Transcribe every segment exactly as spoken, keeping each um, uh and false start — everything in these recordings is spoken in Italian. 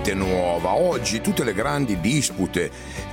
niente nuova. Oggi tutte le grandi dispute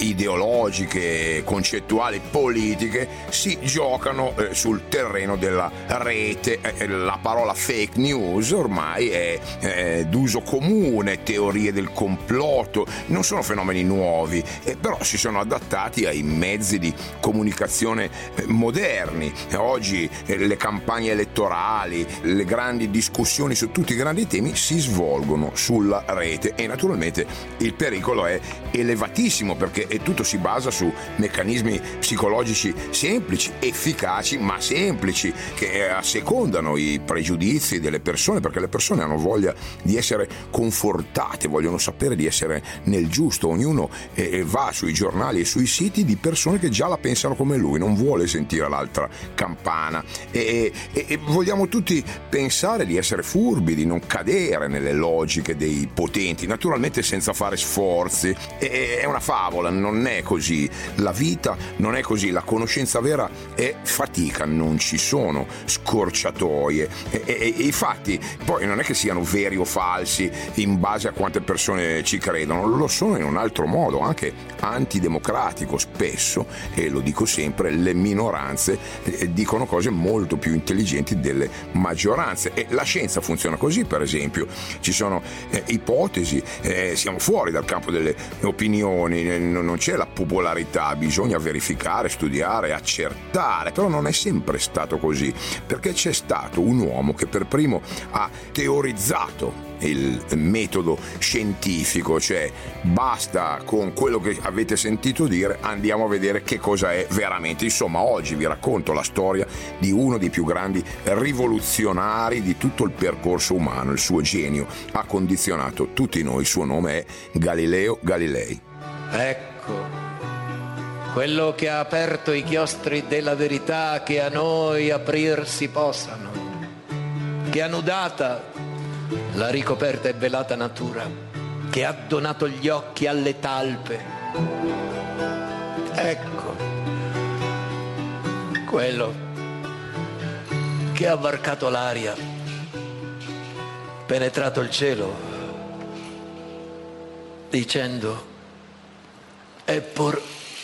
ideologiche, concettuali, politiche si giocano eh, sul terreno della rete. Eh, la parola fake news ormai è eh, d'uso comune, teorie del complotto, non sono fenomeni nuovi, eh, però si sono adattati ai mezzi di comunicazione eh, moderni. Eh, oggi eh, le campagne elettorali, le grandi discussioni su tutti i grandi temi si svolgono sulla rete e naturalmente il pericolo è elevatissimo perché tutto si basa su meccanismi psicologici semplici, efficaci ma semplici, che assecondano i pregiudizi delle persone, perché le persone hanno voglia di essere confortate, vogliono sapere di essere nel giusto. Ognuno eh, va sui giornali e sui siti di persone che già la pensano come lui, non vuole sentire l'altra campana e, e, e vogliamo tutti pensare di essere furbi, di non cadere nelle logiche dei potenti, naturalmente senza fare sforzi. E, è una favola, non è così, la vita non è così, la conoscenza vera è fatica, non ci sono scorciatoie e, e, e i fatti poi non è che siano veri o falsi in base a quante persone ci credono, lo sono in un altro modo, anche antidemocratico spesso, e lo dico sempre, le minoranze eh, dicono cose molto più intelligenti delle maggioranze e la scienza funziona così. Per esempio ci sono eh, ipotesi, eh, siamo fuori dal campo delle opinioni, eh, non c'è la popolarità, bisogna verificare, studiare, accertare, però non è sempre stato così, perché c'è stato un uomo che per primo ha teorizzato il metodo scientifico, cioè basta con quello che avete sentito dire, andiamo a vedere che cosa è veramente. Insomma, oggi vi racconto la storia di uno dei più grandi rivoluzionari di tutto il percorso umano. Il suo genio ha condizionato tutti noi, il suo nome è Galileo Galilei. Ecco, quello che ha aperto i chiostri della verità che a noi aprirsi possano, che ha nudata la ricoperta e velata natura, che ha donato gli occhi alle talpe. Ecco, quello che ha varcato l'aria, penetrato il cielo, dicendo eppur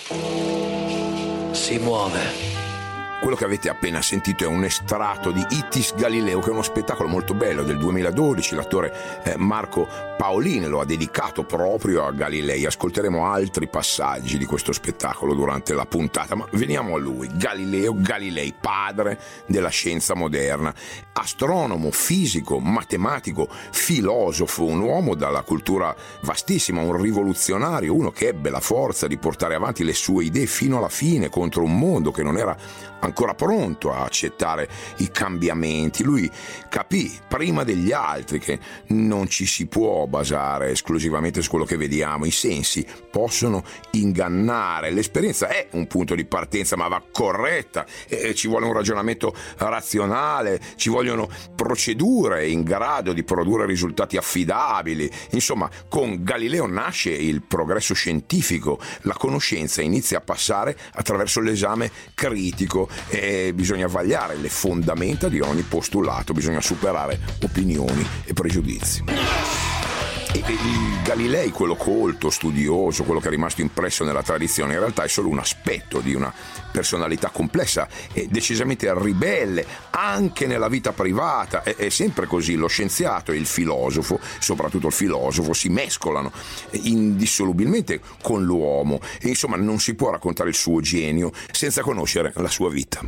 si muove. Quello che avete appena sentito è un estratto di Itis Galileo, che è uno spettacolo molto bello del duemiladodici. L'attore eh, Marco Paolini lo ha dedicato proprio a Galilei. Ascolteremo altri passaggi di questo spettacolo durante la puntata, ma veniamo a lui. Galileo Galilei, padre della scienza moderna, astronomo, fisico, matematico, filosofo, un uomo dalla cultura vastissima, un rivoluzionario, uno che ebbe la forza di portare avanti le sue idee fino alla fine contro un mondo che non era ancora pronto a accettare i cambiamenti. Lui capì prima degli altri che non ci si può basare esclusivamente su quello che vediamo, i sensi possono ingannare, l'esperienza è un punto di partenza ma va corretta, e ci vuole un ragionamento razionale, ci vogliono procedure in grado di produrre risultati affidabili. Insomma, con Galileo nasce il progresso scientifico, la conoscenza inizia a passare attraverso l'esame critico e bisogna vagliare le fondamenta di ogni postulato, bisogna superare opinioni e pregiudizi. E il Galilei, quello colto, studioso, quello che è rimasto impresso nella tradizione, in realtà è solo un aspetto di una personalità complessa e decisamente ribelle anche nella vita privata. È, è sempre così, lo scienziato e il filosofo, soprattutto il filosofo, si mescolano indissolubilmente con l'uomo e insomma non si può raccontare il suo genio senza conoscere la sua vita.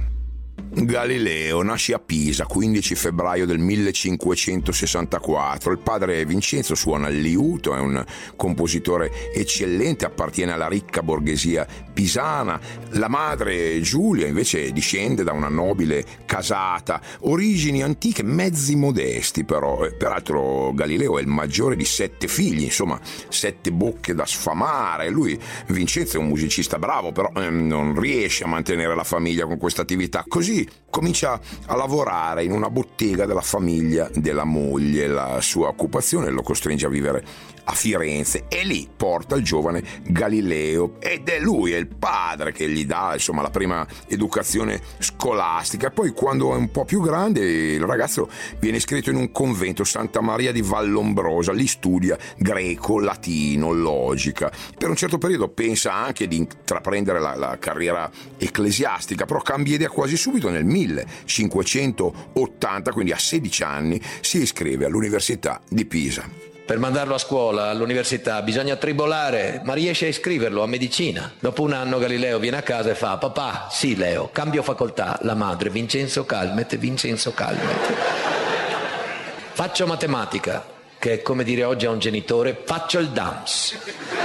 Galileo nasce a Pisa quindici febbraio del millecinquecentosessantaquattro. Il padre Vincenzo suona il liuto, è un compositore eccellente, appartiene alla ricca borghesia pisana. La madre Giulia invece discende da una nobile casata, origini antiche, mezzi modesti però. Peraltro Galileo è il maggiore di sette figli, insomma sette bocche da sfamare. Lui, Vincenzo, è un musicista bravo, però eh, non riesce a mantenere la famiglia con questa attività. Così comincia a lavorare in una bottega della famiglia della moglie. La sua occupazione lo costringe a vivere a Firenze e lì porta il giovane Galileo, ed è lui, è il padre che gli dà insomma la prima educazione scolastica. Poi quando è un po' più grande il ragazzo viene iscritto in un convento, Santa Maria di Vallombrosa, lì studia greco, latino, logica. Per un certo periodo pensa anche di intraprendere la, la carriera ecclesiastica, però cambia idea quasi subito. Nel millecinquecentottanta, quindi a sedici anni, si iscrive all'Università di Pisa. Per mandarlo a scuola, all'università, bisogna tribolare, ma riesce a iscriverlo a medicina. Dopo un anno Galileo viene a casa e fa: papà, sì Leo, cambio facoltà. La madre: Vincenzo Calmet, Vincenzo Calmet. Faccio matematica, che è come dire oggi a un genitore: faccio il D A M S.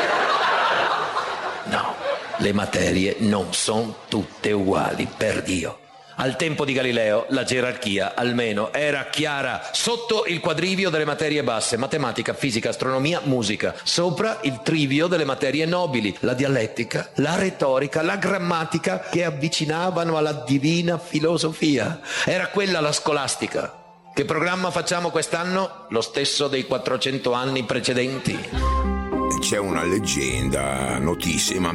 No, le materie non sono tutte uguali, per Dio. Al tempo di Galileo la gerarchia almeno era chiara: sotto il quadrivio delle materie basse, matematica, fisica, astronomia, musica; sopra il trivio delle materie nobili, la dialettica, la retorica, la grammatica, che avvicinavano alla divina filosofia. Era quella la scolastica. Che programma facciamo quest'anno? Lo stesso dei quattrocento anni precedenti. C'è una leggenda notissima: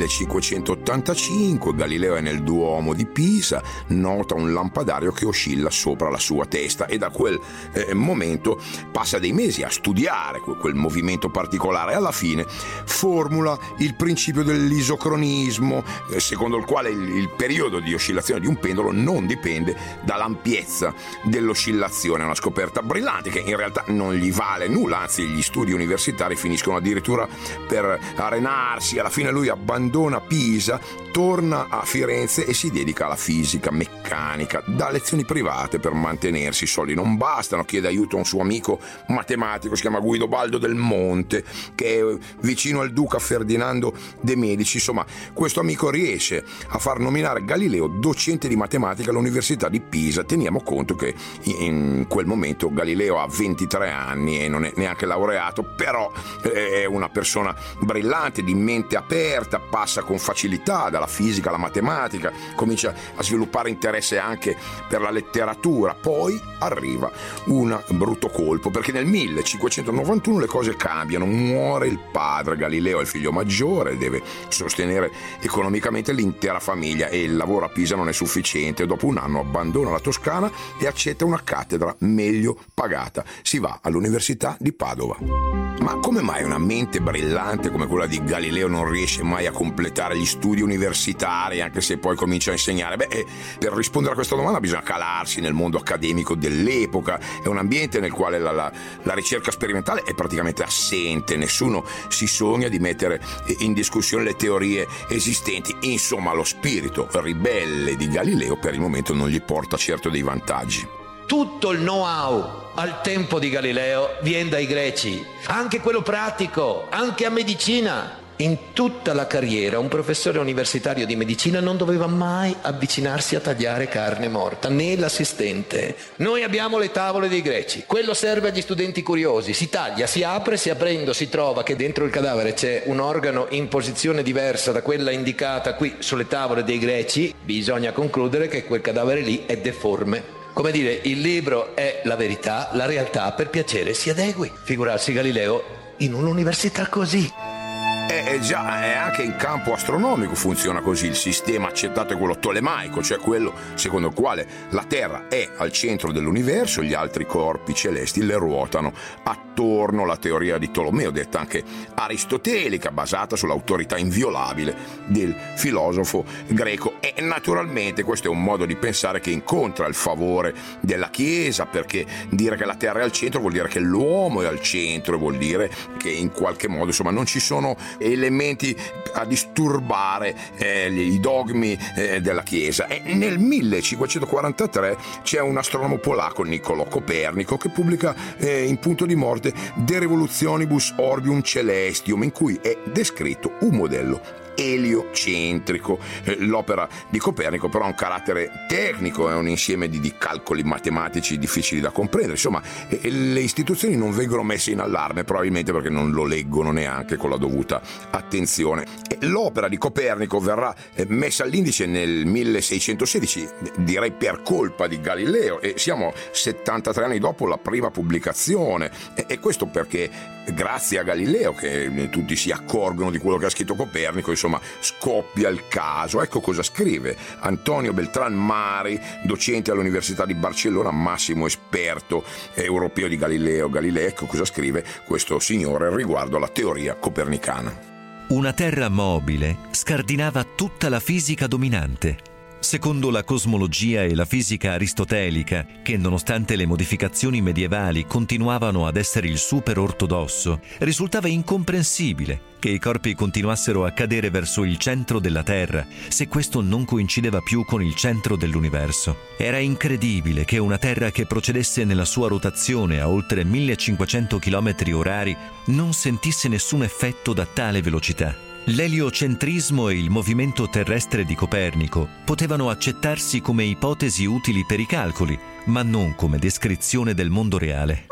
millecinquecentottantacinque, Galileo è nel Duomo di Pisa, nota un lampadario che oscilla sopra la sua testa, e da quel eh, momento passa dei mesi a studiare quel movimento particolare. Alla fine formula il principio dell'isocronismo, eh, secondo il quale il, il periodo di oscillazione di un pendolo non dipende dall'ampiezza dell'oscillazione. È una scoperta brillante che in realtà non gli vale nulla, anzi gli studi universitari finiscono addirittura per arenarsi. Alla fine lui abbandona Pisa, torna a Firenze e si dedica alla fisica meccanica, dà lezioni private per mantenersi. I soldi non bastano, chiede aiuto a un suo amico matematico, si chiama Guidobaldo del Monte, che è vicino al duca Ferdinando de' Medici. Insomma, questo amico riesce a far nominare Galileo docente di matematica all'Università di Pisa. Teniamo conto che in quel momento Galileo ha ventitré anni e non è neanche laureato, però è una persona brillante, di mente aperta, passa con facilità dalla fisica alla matematica, comincia a sviluppare interesse anche per la letteratura. Poi arriva un brutto colpo, perché nel millecinquecentonovantuno le cose cambiano, muore il padre. Galileo è il figlio maggiore, deve sostenere economicamente l'intera famiglia e il lavoro a Pisa non è sufficiente. Dopo un anno abbandona la Toscana e accetta una cattedra meglio pagata. Si va all'Università di Padova. Ma come mai una mente brillante come quella di Galileo non riesce mai a completare gli studi universitari, anche se poi comincia a insegnare? Beh, per rispondere a questa domanda bisogna calarsi nel mondo accademico dell'epoca. È un ambiente nel quale la, la, la ricerca sperimentale è praticamente assente, nessuno si sogna di mettere in discussione le teorie esistenti. Insomma, lo spirito ribelle di Galileo per il momento non gli porta certo dei vantaggi. Tutto il know-how al tempo di Galileo viene dai greci, anche quello pratico, anche a medicina. In tutta la carriera un professore universitario di medicina non doveva mai avvicinarsi a tagliare carne morta, né l'assistente. Noi abbiamo le tavole dei greci, quello serve agli studenti curiosi: si taglia, si apre, si aprendo si trova che dentro il cadavere c'è un organo in posizione diversa da quella indicata qui sulle tavole dei greci. Bisogna concludere che quel cadavere lì è deforme. Come dire, il libro è la verità, la realtà per piacere si adegui. Figurarsi Galileo in un'università così. Eh, già, eh, anche in campo astronomico funziona così. Il sistema accettato è quello tolemaico, cioè quello secondo il quale la Terra è al centro dell'universo, gli altri corpi celesti le ruotano attorno. La teoria di Tolomeo, detta anche aristotelica, basata sull'autorità inviolabile del filosofo greco. E naturalmente questo è un modo di pensare che incontra il favore della Chiesa, perché dire che la Terra è al centro vuol dire che l'uomo è al centro, vuol dire che in qualche modo insomma non ci sono elementi a disturbare eh, i dogmi eh, della Chiesa. E nel millecinquecentoquarantatré c'è un astronomo polacco, Niccolò Copernico, che pubblica eh, in Punto di Morte De Revolutionibus Orbium Celestium, in cui è descritto un modello eliocentrico. L'opera di Copernico però ha un carattere tecnico, è un insieme di, di calcoli matematici difficili da comprendere, insomma le istituzioni non vengono messe in allarme probabilmente perché non lo leggono neanche con la dovuta attenzione. L'opera di Copernico verrà messa all'indice nel milleseicentosedici, direi per colpa di Galileo, e siamo settantatré anni dopo la prima pubblicazione, e questo perché grazie a Galileo, che tutti si accorgono di quello che ha scritto Copernico, insomma scoppia il caso. Ecco cosa scrive Antonio Beltrán Mari, docente all'Università di Barcellona, massimo esperto europeo di Galileo Galilei. Ecco cosa scrive questo signore riguardo alla teoria copernicana. Una terra mobile scardinava tutta la fisica dominante. Secondo la cosmologia e la fisica aristotelica, che nonostante le modificazioni medievali continuavano ad essere il super ortodosso, risultava incomprensibile che i corpi continuassero a cadere verso il centro della Terra se questo non coincideva più con il centro dell'universo. Era incredibile che una Terra che procedesse nella sua rotazione a oltre millecinquecento chilometri orari non sentisse nessun effetto da tale velocità. L'eliocentrismo e il movimento terrestre di Copernico potevano accettarsi come ipotesi utili per i calcoli, ma non come descrizione del mondo reale.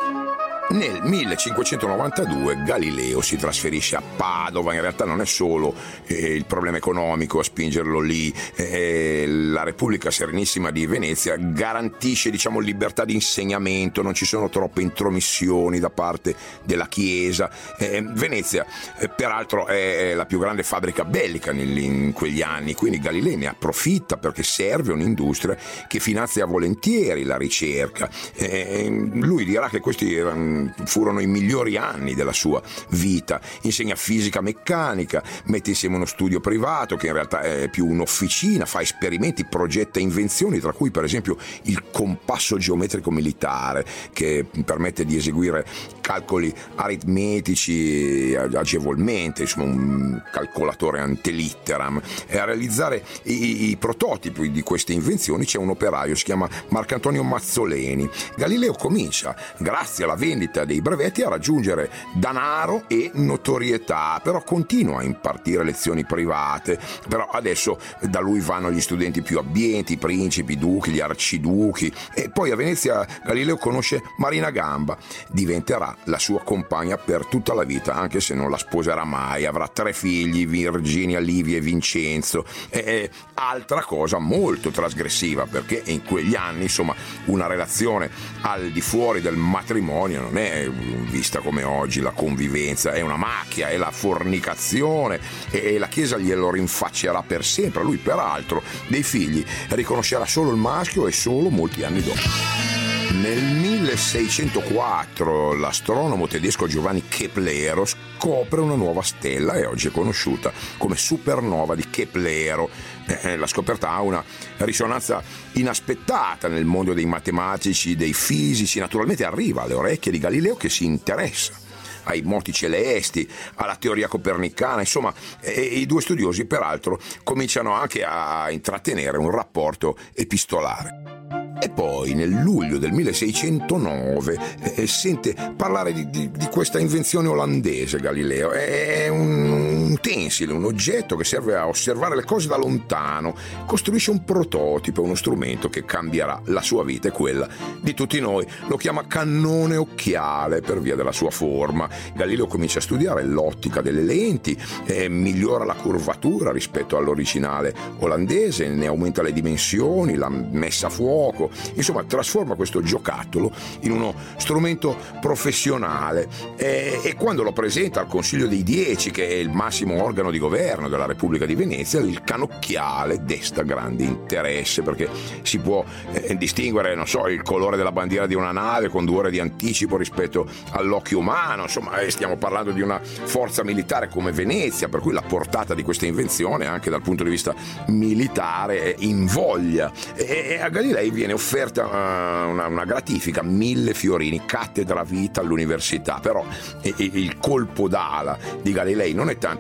Nel millecinquecentonovantadue Galileo si trasferisce a Padova. In realtà non è solo eh, il problema economico a spingerlo lì, eh, la Repubblica Serenissima di Venezia garantisce, diciamo, libertà di insegnamento, non ci sono troppe intromissioni da parte della Chiesa. eh, Venezia eh, peraltro è la più grande fabbrica bellica in, in quegli anni, quindi Galileo ne approfitta perché serve un'industria che finanzia volentieri la ricerca. eh, lui dirà che questi erano furono i migliori anni della sua vita. Insegna fisica meccanica, mette insieme uno studio privato che in realtà è più un'officina, fa esperimenti, progetta invenzioni, tra cui per esempio il compasso geometrico militare, che permette di eseguire calcoli aritmetici agevolmente, insomma un calcolatore antelitteram. E a realizzare i, i prototipi di queste invenzioni c'è un operaio, si chiama Marcantonio Mazzoleni. Galileo comincia, grazie alla vendita dei brevetti, a raggiungere danaro e notorietà, però continua a impartire lezioni private. Però adesso da lui vanno gli studenti più abbienti, i principi, i duchi, gli arciduchi, e poi a Venezia Galileo conosce Marina Gamba, diventerà la sua compagna per tutta la vita, anche se non la sposerà mai. Avrà tre figli, Virginia, Livia e Vincenzo. È altra cosa molto trasgressiva, perché in quegli anni, insomma, una relazione al di fuori del matrimonio non è vista come oggi la convivenza, è una macchia, è la fornicazione, e la Chiesa glielo rinfaccerà per sempre. Lui peraltro dei figli riconoscerà solo il maschio e solo molti anni dopo. Nel milleseicentoquattro l'astronomo tedesco Giovanni Keplero scopre una nuova stella e oggi è conosciuta come supernova di Keplero. Eh, la scoperta ha una risonanza inaspettata nel mondo dei matematici, dei fisici, naturalmente arriva alle orecchie di Galileo, che si interessa ai moti celesti, alla teoria copernicana, insomma, e i due studiosi peraltro cominciano anche a intrattenere un rapporto epistolare. E poi nel luglio del milleseicentonove eh, sente parlare di, di, di questa invenzione olandese Galileo. È un, un tensile, un oggetto che serve a osservare le cose da lontano. Costruisce un prototipo, uno strumento che cambierà la sua vita e quella di tutti noi. Lo chiama cannone occhiale per via della sua forma. Galileo comincia a studiare l'ottica delle lenti, eh, migliora la curvatura rispetto all'originale olandese, ne aumenta le dimensioni, la messa a fuoco. Insomma, trasforma questo giocattolo in uno strumento professionale, e, e quando lo presenta al Consiglio dei Dieci, che è il massimo organo di governo della Repubblica di Venezia, il canocchiale desta grande interesse, perché si può eh, distinguere, non so, il colore della bandiera di una nave con due ore di anticipo rispetto all'occhio umano. Insomma, eh, stiamo parlando di una forza militare come Venezia, per cui la portata di questa invenzione anche dal punto di vista militare è invoglia, e, e a Galilei viene offerta uh, una, una gratifica, mille fiorini, cattedra a vita all'università. Però eh, il colpo d'ala di Galilei non è tanto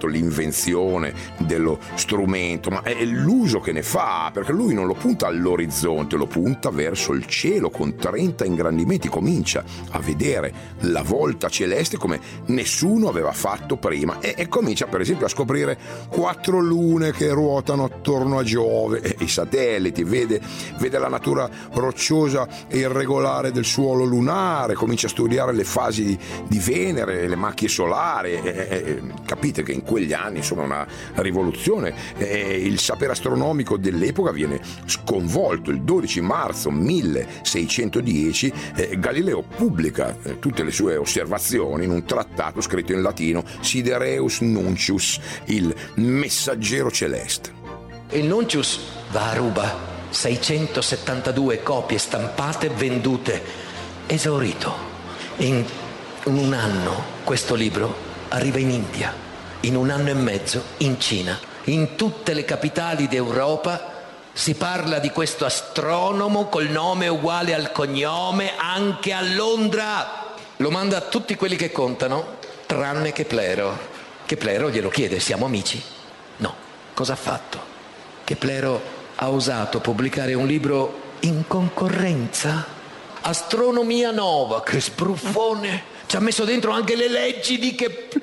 l'invenzione dello strumento, ma è l'uso che ne fa, perché lui non lo punta all'orizzonte, lo punta verso il cielo con trenta ingrandimenti, comincia a vedere la volta celeste come nessuno aveva fatto prima e, e comincia per esempio a scoprire quattro lune che ruotano attorno a Giove, e i satelliti, vede, vede la natura rocciosa e irregolare del suolo lunare, comincia a studiare le fasi di, di Venere, le macchie solari, e, e, capite che in quegli anni insomma una rivoluzione, e il sapere astronomico dell'epoca viene sconvolto. Il dodici marzo milleseicentodieci eh, Galileo pubblica eh, tutte le sue osservazioni in un trattato scritto in latino, Sidereus Nuncius, il messaggero celeste. Il Nuncius va a ruba, seicentosettantadue copie stampate e vendute, esaurito. In un anno questo libro arriva in India, in un anno e mezzo in Cina, in tutte le capitali d'Europa si parla di questo astronomo col nome uguale al cognome, anche a Londra. Lo manda a tutti quelli che contano, tranne Keplero. Keplero glielo chiede, siamo amici? No. Cosa ha fatto? Keplero ha osato pubblicare un libro in concorrenza? Astronomia Nova, che sbruffone! Ci ha messo dentro anche le leggi di Keplero.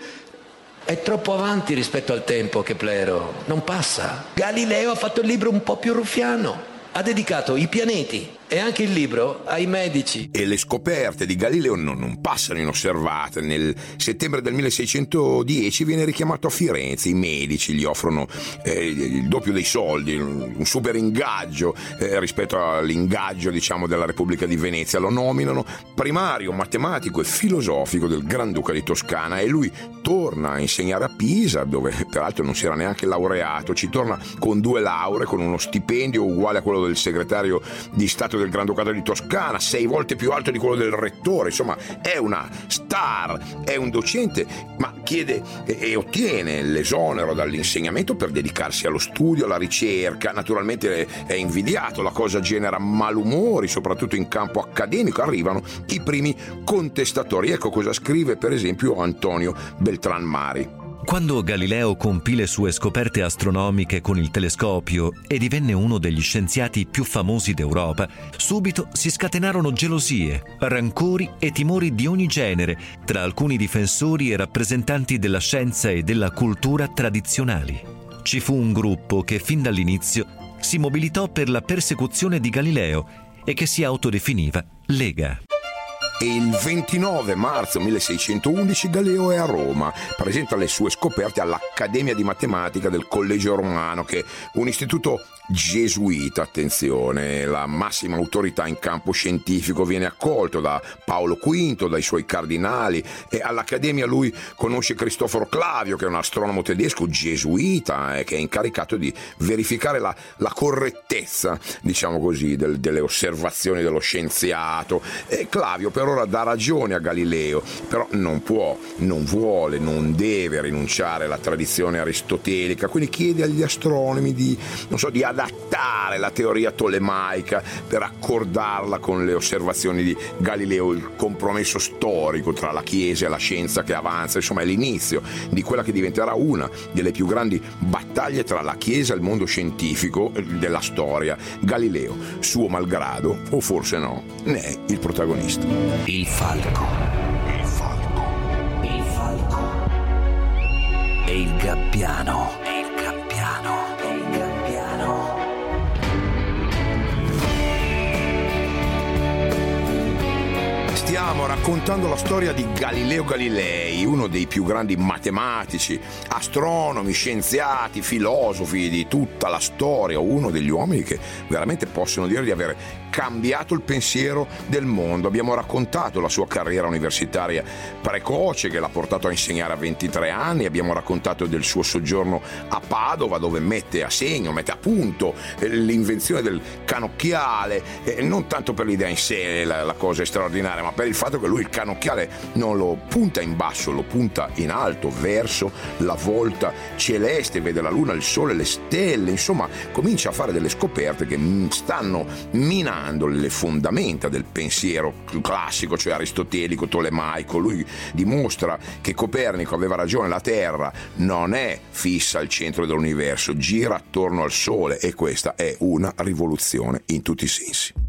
È troppo avanti rispetto al tempo, Keplero, non passa. Galileo ha fatto il libro un po' più ruffiano, ha dedicato i pianeti e anche il libro ai medici. E le scoperte di Galileo non, non passano inosservate. Nel settembre del milleseicentodieci viene richiamato a Firenze, i medici gli offrono eh, il doppio dei soldi, un super ingaggio eh, rispetto all'ingaggio diciamo della Repubblica di Venezia, lo nominano primario matematico e filosofico del Granduca di Toscana e lui torna a insegnare a Pisa, dove peraltro non si era neanche laureato, ci torna con due lauree, con uno stipendio uguale a quello del segretario di Stato del Granducato di Toscana, sei volte più alto di quello del rettore, insomma è una star, è un docente, ma chiede e, e ottiene l'esonero dall'insegnamento per dedicarsi allo studio, alla ricerca. Naturalmente è invidiato, la cosa genera malumori, soprattutto in campo accademico, arrivano i primi contestatori. Ecco cosa scrive per esempio Antonio Beltran Mari. Quando Galileo compì le sue scoperte astronomiche con il telescopio e divenne uno degli scienziati più famosi d'Europa, subito si scatenarono gelosie, rancori e timori di ogni genere tra alcuni difensori e rappresentanti della scienza e della cultura tradizionali. Ci fu un gruppo che fin dall'inizio si mobilitò per la persecuzione di Galileo e che si autodefiniva Lega. E il ventinove marzo milleseicentoundici Galileo è a Roma, presenta le sue scoperte all'Accademia di Matematica del Collegio Romano, che è un istituto gesuita, attenzione, la massima autorità in campo scientifico, viene accolto da Paolo quinto, dai suoi cardinali, e all'Accademia lui conosce Cristoforo Clavio, che è un astronomo tedesco gesuita, eh, che è incaricato di verificare la, la correttezza, diciamo così, del, delle osservazioni dello scienziato. E Clavio per ora dà ragione a Galileo, però non può, non vuole, non deve rinunciare alla tradizione aristotelica, quindi chiede agli astronomi di, non so, di adattare la teoria tolemaica per accordarla con le osservazioni di Galileo, il compromesso storico tra la Chiesa e la scienza che avanza, insomma è l'inizio di quella che diventerà una delle più grandi battaglie tra la Chiesa e il mondo scientifico della storia. Galileo, suo malgrado, o forse no, ne è il protagonista. Il falco. Il falco. Il falco. E il gabbiano. E il gabbiano. E il gabbiano. Stiamo raccontando la storia di Galileo Galilei, uno dei più grandi matematici, astronomi, scienziati, filosofi di tutta la storia, uno degli uomini che veramente possono dire di avere cambiato il pensiero del mondo. Abbiamo raccontato la sua carriera universitaria precoce che l'ha portato a insegnare a ventitré anni, abbiamo raccontato del suo soggiorno a Padova dove mette a segno, mette a punto l'invenzione del canocchiale, eh, non tanto per l'idea in sé, la, la cosa è straordinaria, ma per il fatto che lui il canocchiale non lo punta in basso, lo punta in alto verso la volta celeste, vede la luna, il sole, le stelle, insomma comincia a fare delle scoperte che stanno minando gettando le fondamenta del pensiero classico, cioè aristotelico, tolemaico. Lui dimostra che Copernico aveva ragione, la Terra non è fissa al centro dell'universo, gira attorno al Sole, e questa è una rivoluzione in tutti i sensi.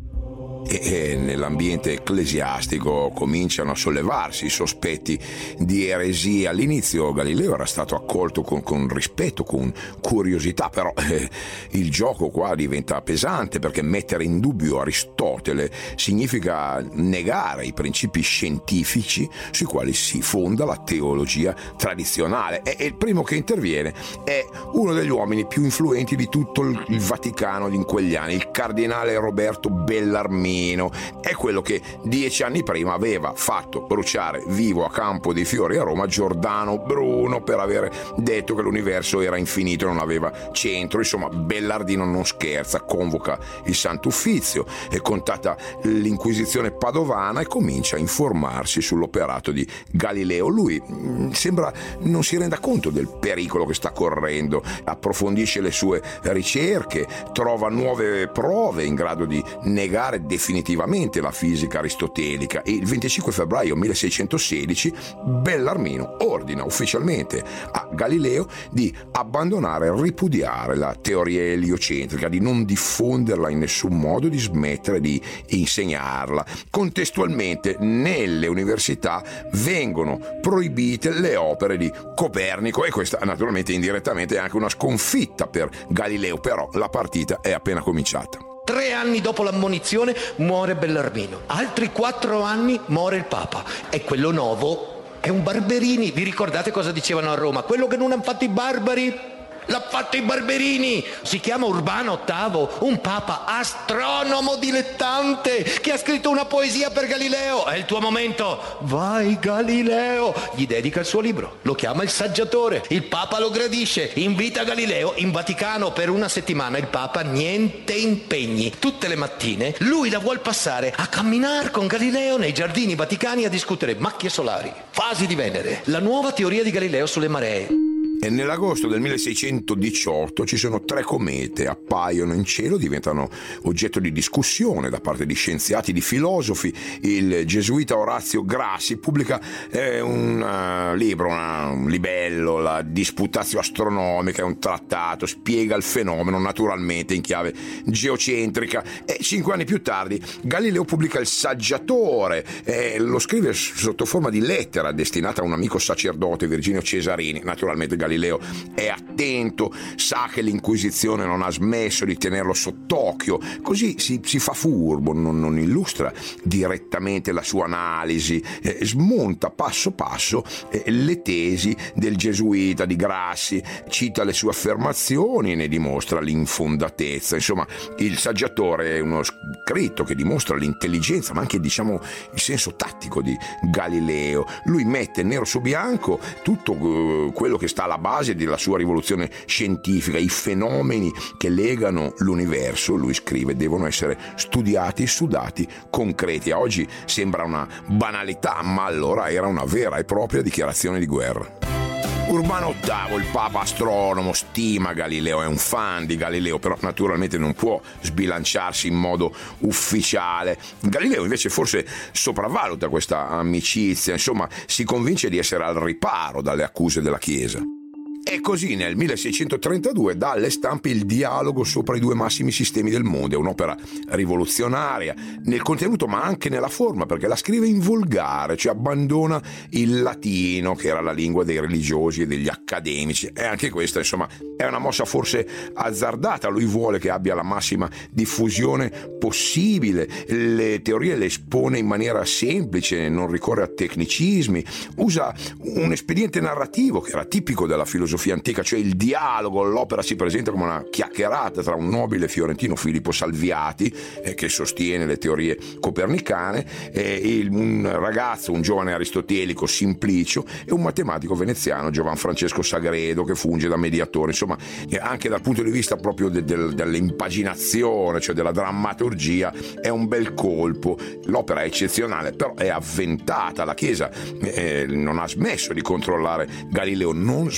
E nell'ambiente ecclesiastico cominciano a sollevarsi i sospetti di eresia. All'inizio Galileo era stato accolto con, con rispetto, con curiosità, però eh, il gioco qua diventa pesante, perché mettere in dubbio Aristotele significa negare i principi scientifici sui quali si fonda la teologia tradizionale. E, e il primo che interviene è uno degli uomini più influenti di tutto il, il Vaticano in quegli anni, il cardinale Roberto Bellarmino. È quello che dieci anni prima aveva fatto bruciare vivo a Campo dei Fiori a Roma Giordano Bruno per aver detto che l'universo era infinito e non aveva centro. Insomma, Bellardino non scherza, convoca il Santo Uffizio e, contata l'Inquisizione padovana, e comincia a informarsi sull'operato di Galileo. Lui mh, sembra non si renda conto del pericolo che sta correndo, approfondisce le sue ricerche, trova nuove prove in grado di negare definitivamente la fisica aristotelica, e il venticinque febbraio milleseicentosedici Bellarmino ordina ufficialmente a Galileo di abbandonare e ripudiare la teoria eliocentrica, di non diffonderla in nessun modo, di smettere di insegnarla. Contestualmente nelle università vengono proibite le opere di Copernico, e questa naturalmente indirettamente è anche una sconfitta per Galileo, però la partita è appena cominciata. Tre anni dopo l'ammonizione muore Bellarmino, altri quattro anni muore il Papa, e quello nuovo è un Barberini. Vi ricordate cosa dicevano a Roma? Quello che non hanno fatto i barbari l'ha fatto i Barberini. Si chiama Urbano ottavo, un papa astronomo dilettante che ha scritto una poesia per Galileo. È il tuo momento, vai Galileo. Gli dedica il suo libro, lo chiama il Saggiatore. Il Papa lo gradisce, invita Galileo in Vaticano per una settimana. Il Papa niente impegni, tutte le mattine lui la vuol passare a camminare con Galileo nei giardini vaticani, a discutere macchie solari, fasi di Venere, la nuova teoria di Galileo sulle maree. E nell'agosto del milleseicentodiciotto ci sono tre comete, appaiono in cielo, diventano oggetto di discussione da parte di scienziati, di filosofi. Il gesuita Orazio Grassi pubblica eh, un uh, libro, una, un libello, la Disputatio Astronomica, è un trattato, spiega il fenomeno naturalmente in chiave geocentrica. E cinque anni più tardi Galileo pubblica il Saggiatore, eh, lo scrive sotto forma di lettera destinata a un amico sacerdote, Virginio Cesarini. Naturalmente Galileo è attento, sa che l'Inquisizione non ha smesso di tenerlo sott'occhio, così si, si fa furbo, non, non illustra direttamente la sua analisi, eh, smonta passo passo eh, le tesi del gesuita di Grassi, cita le sue affermazioni e ne dimostra l'infondatezza. Insomma, il Saggiatore è uno scritto che dimostra l'intelligenza, ma anche, diciamo, il senso tattico di Galileo. Lui mette nero su bianco tutto uh, quello che sta alla base della sua rivoluzione scientifica, i fenomeni che legano l'universo. Lui scrive, devono essere studiati su dati concreti. A oggi sembra una banalità, ma allora era una vera e propria dichiarazione di guerra. Urbano ottavo, il papa astronomo, stima Galileo, è un fan di Galileo, però naturalmente non può sbilanciarsi in modo ufficiale. Galileo invece forse sopravvaluta questa amicizia, insomma si convince di essere al riparo dalle accuse della Chiesa. E così nel milleseicentotrentadue dà alle stampe il Dialogo sopra i due massimi sistemi del mondo. È un'opera rivoluzionaria nel contenuto ma anche nella forma, perché la scrive in volgare, cioè abbandona il latino che era la lingua dei religiosi e degli accademici. E anche questa, insomma, è una mossa forse azzardata. Lui vuole che abbia la massima diffusione possibile, le teorie le espone in maniera semplice, non ricorre a tecnicismi, usa un espediente narrativo che era tipico della filosofia antica, cioè il dialogo. L'opera si presenta come una chiacchierata tra un nobile fiorentino, Filippo Salviati, eh, che sostiene le teorie copernicane, e il, un ragazzo, un giovane aristotelico, Simplicio, e un matematico veneziano, Giovan Francesco Sagredo, che funge da mediatore. Insomma, anche dal punto di vista proprio de, de, dell'impaginazione, cioè della drammaturgia, è un bel colpo. L'opera è eccezionale, però è avventata. La Chiesa eh, non ha smesso di controllare Galileo, non smetterà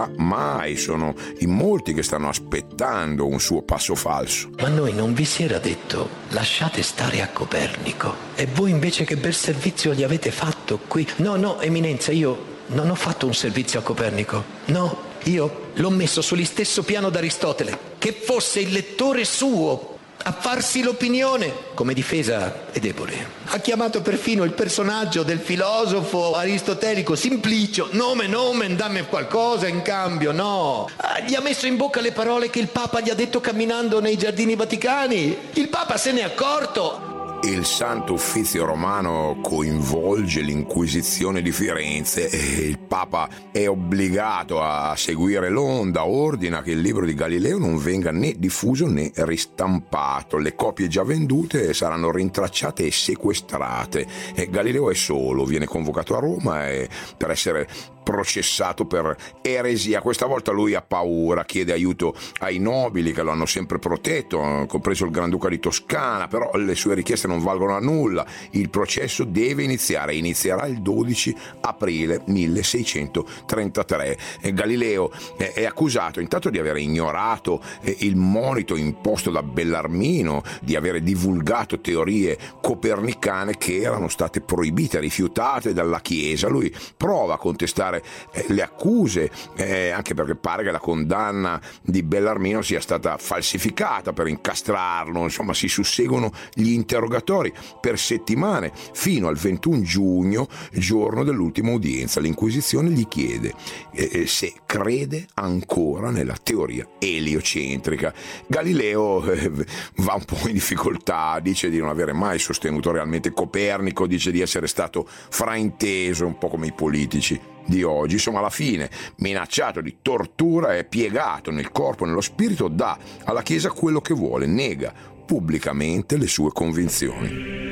farà mai. Sono in molti che stanno aspettando un suo passo falso. Ma a noi non vi si era detto lasciate stare a Copernico, e voi invece che bel servizio gli avete fatto qui? No, no, Eminenza, io non ho fatto un servizio a Copernico, no, io l'ho messo sullo stesso piano d'Aristotele, che fosse il lettore suo a farsi l'opinione. Come difesa è debole. Ha chiamato perfino il personaggio del filosofo aristotelico Simplicio, nome nomen, dammi qualcosa in cambio. No, ah, gli ha messo in bocca le parole che il Papa gli ha detto camminando nei giardini vaticani. Il Papa se n'è accorto. Il Santo Uffizio Romano coinvolge l'Inquisizione di Firenze e il Papa è obbligato a seguire l'onda, ordina che il libro di Galileo non venga né diffuso né ristampato. Le copie già vendute saranno rintracciate e sequestrate. E Galileo è solo, viene convocato a Roma e per essere processato per eresia. Questa volta lui ha paura, chiede aiuto ai nobili che lo hanno sempre protetto, compreso il Granduca di Toscana, però le sue richieste non valgono a nulla. Il processo deve iniziare, inizierà il dodici aprile milleseicentotrentatré. E Galileo è accusato intanto di aver ignorato il monito imposto da Bellarmino, di avere divulgato teorie copernicane che erano state proibite, rifiutate dalla Chiesa. Lui prova a contestare le accuse, eh, anche perché pare che la condanna di Bellarmino sia stata falsificata per incastrarlo. Insomma, si susseguono gli interrogatori per settimane fino al ventuno giugno, giorno dell'ultima udienza. L'Inquisizione gli chiede eh, se crede ancora nella teoria eliocentrica. Galileo eh, va un po' in difficoltà, dice di non avere mai sostenuto realmente Copernico, dice di essere stato frainteso, un po' come i politici di oggi. Insomma, alla fine, minacciato di tortura, è piegato nel corpo e nello spirito, dà alla Chiesa quello che vuole, nega pubblicamente le sue convinzioni.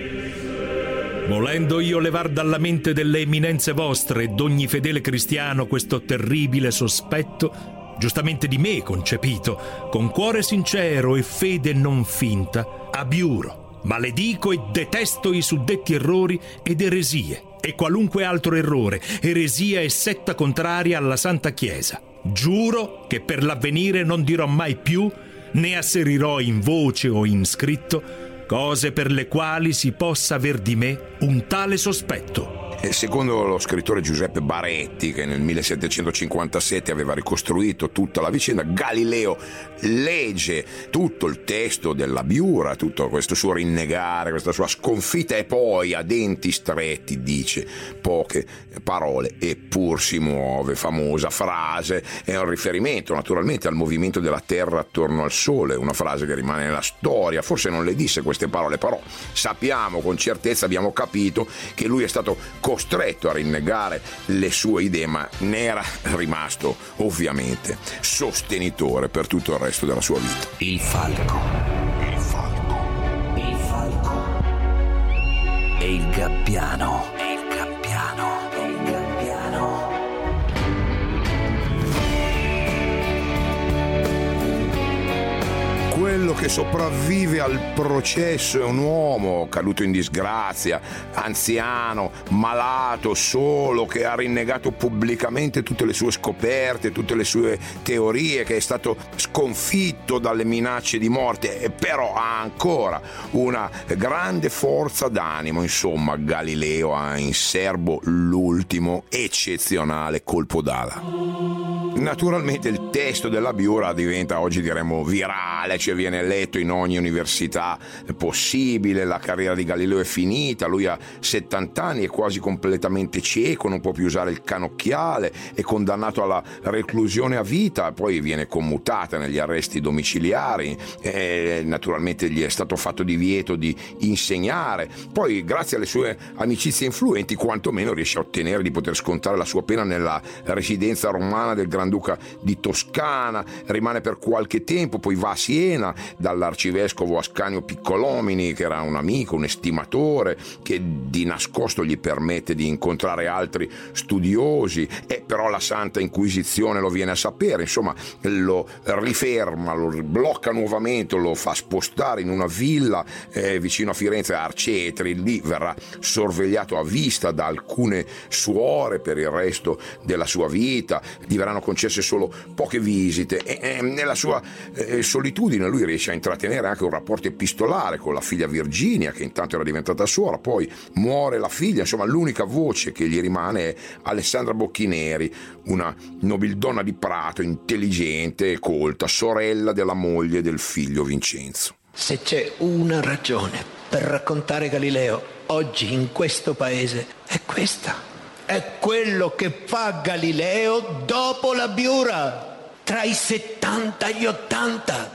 Volendo io levar dalla mente delle eminenze vostre e d'ogni fedele cristiano questo terribile sospetto, giustamente di me concepito, con cuore sincero e fede non finta, abbiuro, maledico e detesto i suddetti errori ed eresie, e qualunque altro errore, eresia e setta contraria alla Santa Chiesa. Giuro che per l'avvenire non dirò mai più, né asserirò in voce o in scritto, cose per le quali si possa aver di me un tale sospetto. Secondo lo scrittore Giuseppe Baretti, che nel millesettecentocinquantasette aveva ricostruito tutta la vicenda, Galileo legge tutto il testo dell'Abiura, tutto questo suo rinnegare, questa sua sconfitta, e poi a denti stretti dice poche parole eppur si muove. Famosa frase, è un riferimento naturalmente al movimento della Terra attorno al Sole, una frase che rimane nella storia. Forse non le disse queste parole, però sappiamo con certezza, abbiamo capito che lui è stato costretto a rinnegare le sue idee, ma ne era rimasto ovviamente sostenitore per tutto il resto della sua vita. Il falco, il falco, il falco e il gabbiano, e il gabbiano, e il gabbiano. Quello che sopravvive al processo è un uomo caduto in disgrazia, anziano, malato, solo, che ha rinnegato pubblicamente tutte le sue scoperte, tutte le sue teorie, che è stato sconfitto dalle minacce di morte, e però ha ancora una grande forza d'animo. Insomma, Galileo ha in serbo l'ultimo eccezionale colpo d'ala. Naturalmente il testo dell'Abiura diventa, oggi diremmo, virale, cioè viene letto in ogni università possibile. La carriera di Galileo è finita, lui ha settanta anni, è quasi completamente cieco, non può più usare il canocchiale, è condannato alla reclusione a vita, poi viene commutata negli arresti domiciliari, e naturalmente gli è stato fatto divieto di insegnare. Poi, grazie alle sue amicizie influenti, quantomeno riesce a ottenere di poter scontare la sua pena nella residenza romana del Granduca di Toscana, rimane per qualche tempo, poi va a Siena dall'arcivescovo Ascanio Piccolomini, che era un amico, un estimatore, che di nascosto gli permette di incontrare altri studiosi, e però la Santa Inquisizione lo viene a sapere, insomma lo riferma, lo blocca nuovamente, lo fa spostare in una villa eh, vicino a Firenze, a Arcetri. Lì verrà sorvegliato a vista da alcune suore per il resto della sua vita, gli verranno concesse solo poche visite e, e nella sua eh, solitudine lui riesce a intrattenere anche un rapporto epistolare con la figlia Virginia, che intanto era diventata suora. Poi muore la figlia, insomma l'unica voce che gli rimane è Alessandra Bocchineri, una nobildonna di Prato, intelligente e colta, sorella della moglie del figlio Vincenzo. Se c'è una ragione per raccontare Galileo oggi in questo paese, è questa. È quello che fa Galileo dopo la Biura, tra i settanta e gli ottanta,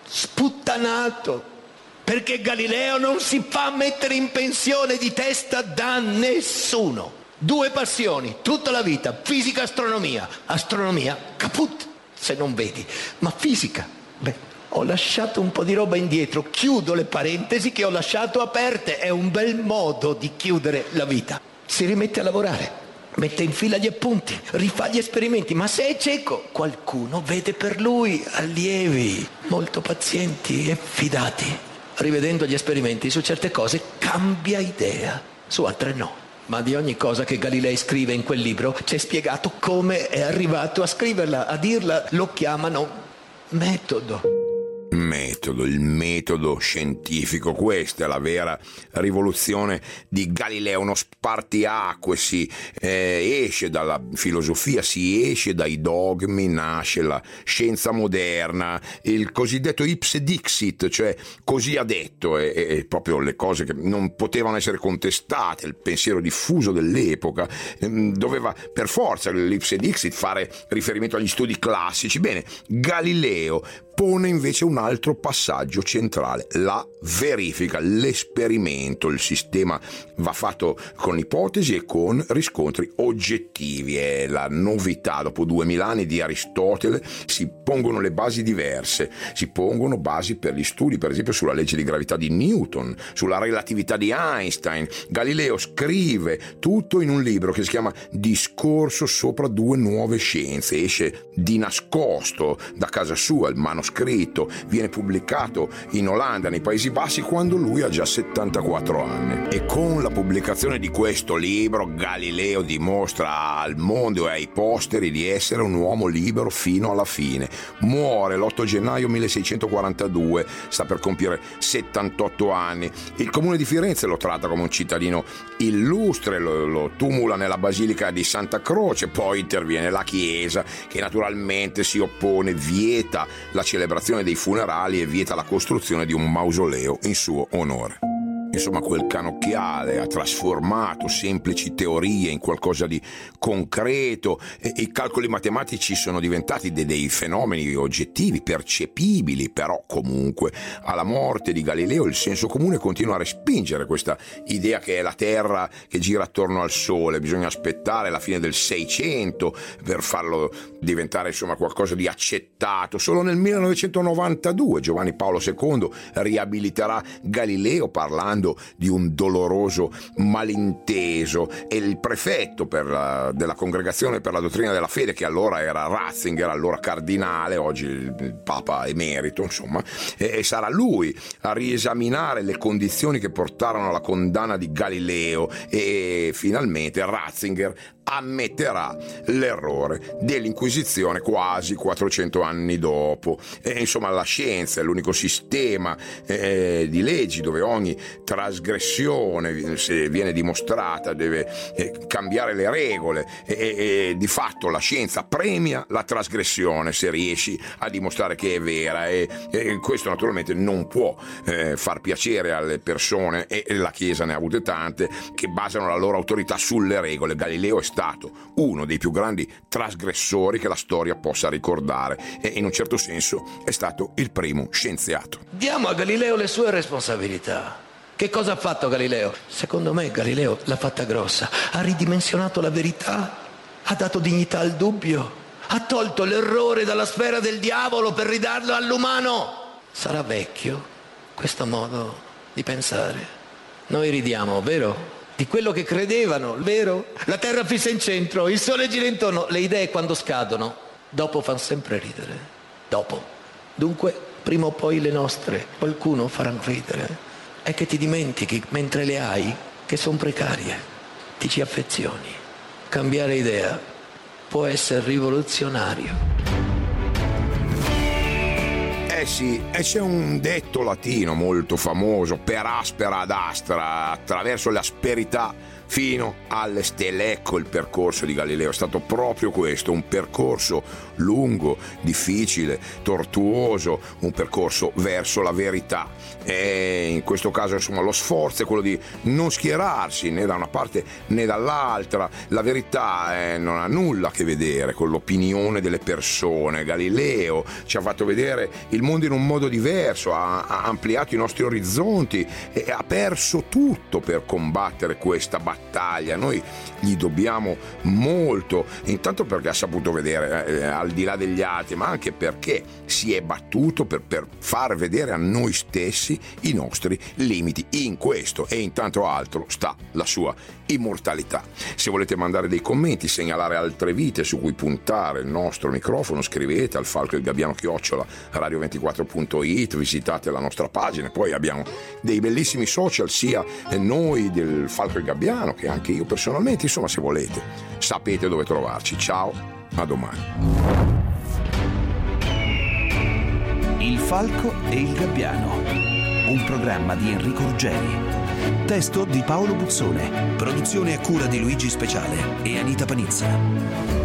sputtanato, perché Galileo non si fa mettere in pensione di testa da nessuno. Due passioni, tutta la vita, fisica, astronomia. Astronomia, caput, se non vedi, ma fisica, beh, ho lasciato un po' di roba indietro, chiudo le parentesi che ho lasciato aperte, è un bel modo di chiudere la vita. Si rimette a lavorare, mette in fila gli appunti, rifà gli esperimenti, ma se è cieco, qualcuno vede per lui, allievi, molto pazienti e fidati. Rivedendo gli esperimenti su certe cose cambia idea, su altre no. Ma di ogni cosa che Galilei scrive in quel libro c'è spiegato come è arrivato a scriverla, a dirla. Lo chiamano metodo. Metodo, il metodo scientifico, questa è la vera rivoluzione di Galileo, uno spartiacque, si eh, esce dalla filosofia, si esce dai dogmi, nasce la scienza moderna, il cosiddetto ipse dixit, cioè così ha detto, e, e proprio le cose che non potevano essere contestate, il pensiero diffuso dell'epoca, ehm, doveva per forza l'ipse dixit fare riferimento agli studi classici. Bene, Galileo pone invece un altro passaggio centrale, la verifica, l'esperimento. Il sistema va fatto con ipotesi e con riscontri oggettivi. È la novità. Dopo duemila anni di Aristotele si pongono le basi diverse, si pongono basi per gli studi, per esempio sulla legge di gravità di Newton, sulla relatività di Einstein. Galileo scrive tutto in un libro che si chiama Discorso sopra due nuove scienze, esce di nascosto da casa sua, il manoscritto scritto, viene pubblicato in Olanda, nei Paesi Bassi, quando lui ha già settantaquattro anni. E con la pubblicazione di questo libro Galileo dimostra al mondo e ai posteri di essere un uomo libero fino alla fine. Muore l'otto gennaio milleseicentoquarantadue, sta per compiere settantotto anni. Il comune di Firenze lo tratta come un cittadino illustre, lo, lo tumula nella basilica di Santa Croce, poi interviene la Chiesa che naturalmente si oppone, vieta la celebrazione dei funerali e vieta la costruzione di un mausoleo in suo onore. Insomma, quel cannocchiale ha trasformato semplici teorie in qualcosa di concreto e i calcoli matematici sono diventati de- dei fenomeni oggettivi, percepibili. Però comunque alla morte di Galileo il senso comune continua a respingere questa idea che è la Terra che gira attorno al Sole. Bisogna aspettare la fine del Seicento per farlo diventare insomma qualcosa di accettato. Solo nel millenovecentonovantadue Giovanni Paolo secondo riabiliterà Galileo parlando di un doloroso malinteso, e il prefetto per la, della Congregazione per la Dottrina della Fede, che allora era Ratzinger, allora cardinale, oggi il Papa emerito, insomma, e, e sarà lui a riesaminare le condizioni che portarono alla condanna di Galileo, e finalmente Ratzinger ammetterà l'errore dell'Inquisizione quasi quattrocento anni dopo. E, insomma, la scienza è l'unico sistema eh, di leggi dove ogni trasgressione, se viene dimostrata, deve eh, cambiare le regole, e, e, e di fatto la scienza premia la trasgressione se riesci a dimostrare che è vera, e, e questo naturalmente non può eh, far piacere alle persone, e, e la Chiesa ne ha avute tante che basano la loro autorità sulle regole. Galileo è stato uno dei più grandi trasgressori che la storia possa ricordare, e in un certo senso è stato il primo scienziato. Diamo a Galileo le sue responsabilità. Che cosa ha fatto Galileo? Secondo me Galileo l'ha fatta grossa. Ha ridimensionato la verità, ha dato dignità al dubbio, ha tolto l'errore dalla sfera del diavolo per ridarlo all'umano. sarà vecchio questo modo di pensare. Noi ridiamo, vero? Di quello che credevano, vero? La terra fissa in centro, il sole gira intorno. Le idee quando scadono, dopo fanno sempre ridere. Dopo. Dunque, prima o poi le nostre, qualcuno faranno ridere. È che ti dimentichi, mentre le hai, che sono precarie. Ti ci affezioni. Cambiare idea può essere rivoluzionario. Eh sì, e c'è un detto latino molto famoso: per aspera ad astra, attraverso l'asperità fino alle stelle. Ecco il percorso di Galileo, è stato proprio questo, un percorso lungo, difficile, tortuoso, un percorso verso la verità. E in questo caso, insomma, lo sforzo è quello di non schierarsi né da una parte né dall'altra. La verità eh, non ha nulla a che vedere con l'opinione delle persone. Galileo ci ha fatto vedere il mondo in un modo diverso, ha, ha ampliato i nostri orizzonti e ha perso tutto per combattere questa battaglia. Noi gli dobbiamo molto, intanto perché ha saputo vedere eh, al di là degli altri, ma anche perché si è battuto per, per far vedere a noi stessi i nostri limiti. In questo e in tanto altro sta la sua immortalità. Se volete mandare dei commenti, segnalare altre vite su cui puntare il nostro microfono, scrivete al falco il gabbiano chiocciola radio ventiquattro punto it, visitate la nostra pagina. Poi abbiamo dei bellissimi social, sia noi del Falco il Gabbiano che anche io personalmente. Insomma, se volete sapete dove trovarci. Ciao, a domani. Il Falco e il Gabbiano, un programma di Enrico Ruggeri, testo di Paolo Buzzone, produzione a cura di Luigi Speciale e Anita Panizza.